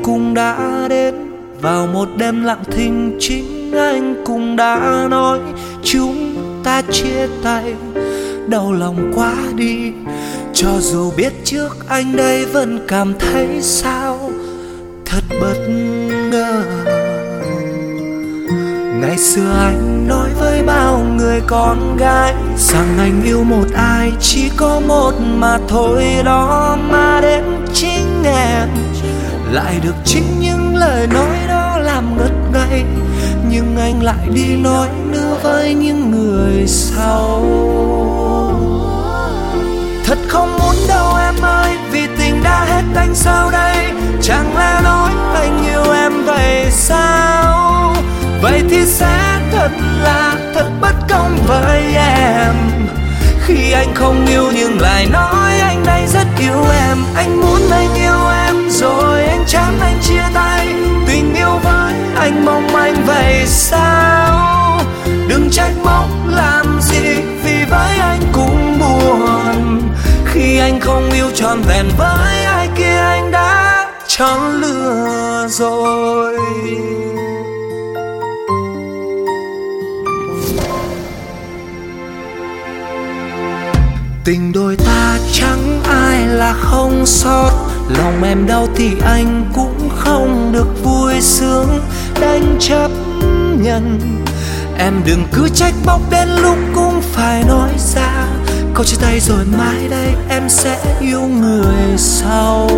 cũng đã đến. Vào một đêm lặng thinh chính anh cũng đã nói chúng ta chia tay. Đau lòng quá đi, cho dù biết trước anh đây vẫn cảm thấy sao thật bất ngờ. Ngày xưa anh nói với bao người con gái rằng anh yêu một ai chỉ có một mà thôi đó. Mà đến chính em lại được chính những lời nói đó làm ngất ngây. Nhưng anh lại đi nói nữa với những người sau. Thật không muốn đâu em ơi, vì tình đã hết anh sao đây? Chẳng lẽ nói anh yêu em vậy sao? Vậy thì sẽ thật là thật bất công với em. Khi anh không yêu nhưng lại nói anh đây rất yêu em. Anh muốn anh yêu em rồi anh chán anh chia tay. Tình yêu với anh mong manh vậy sao? Đừng trách móc làm gì, vì với anh cũng buồn. Khi anh không yêu trọn vẹn với ai kia anh đã chọn lừa rồi. Tình đôi ta chẳng ai là không sót. Lòng em đau thì anh cũng không được vui sướng. Đành chấp nhận. Em đừng cứ trách móc đến lúc cũng phải nói ra. Câu chia tay rồi mai đây em sẽ yêu người sau.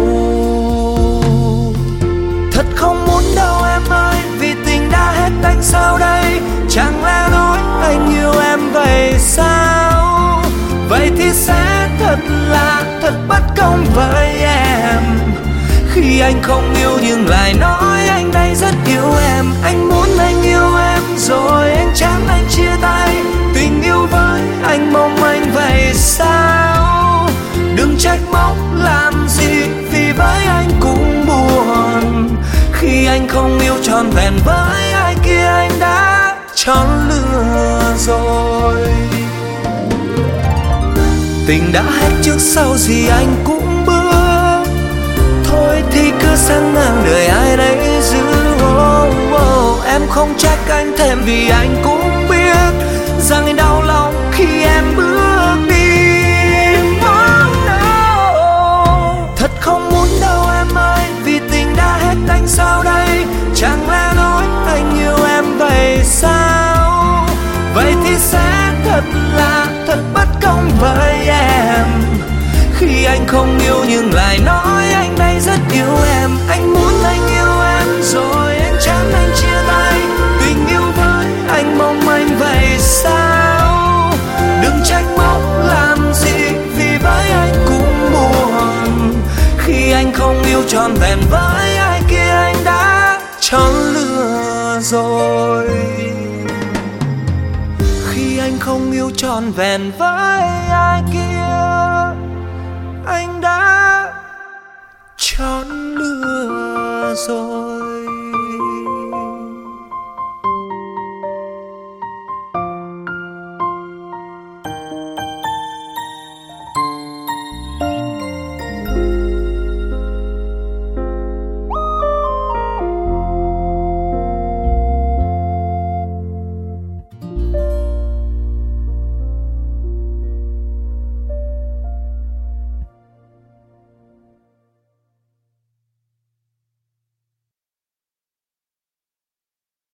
Thật không muốn đâu em ơi, vì tình đã hết anh sao đây? Chẳng lẽ nói anh yêu em vậy sao? Vậy thì sẽ thật là thật bất công với em. Khi anh không yêu nhưng lại nói anh đây rất yêu em. Anh muốn anh yêu em rồi anh chán anh chia tay. Tình yêu với anh mong manh vậy sao? Đừng trách móc làm gì, vì với anh cũng buồn. Khi anh không yêu trọn vẹn với ai kia anh đã chọn lừa rồi. Tình đã hết trước sau gì anh cũng bước. Thôi thì cứ sang ngang đời ai đấy giữ. Em không trách anh thêm vì anh cũng biết rằng anh đau lòng khi em bước đi. Thật không muốn đâu em ơi, vì tình đã hết anh sao đây? Chẳng lẽ nói anh yêu em vậy sao? Vậy thì sẽ thật là thật bất công với em. Khi anh không yêu nhưng lại nói anh đây rất yêu em. Anh muốn anh yêu em rồi anh chán anh chia tay. Tình yêu với anh mong manh vậy sao? Đừng trách móc làm gì, vì với anh cũng buồn. Khi anh không yêu trọn vẹn với ai kia anh đã chọn lừa rồi. Khi anh không yêu trọn vẹn với ai kia anh đã chọn lừa rồi.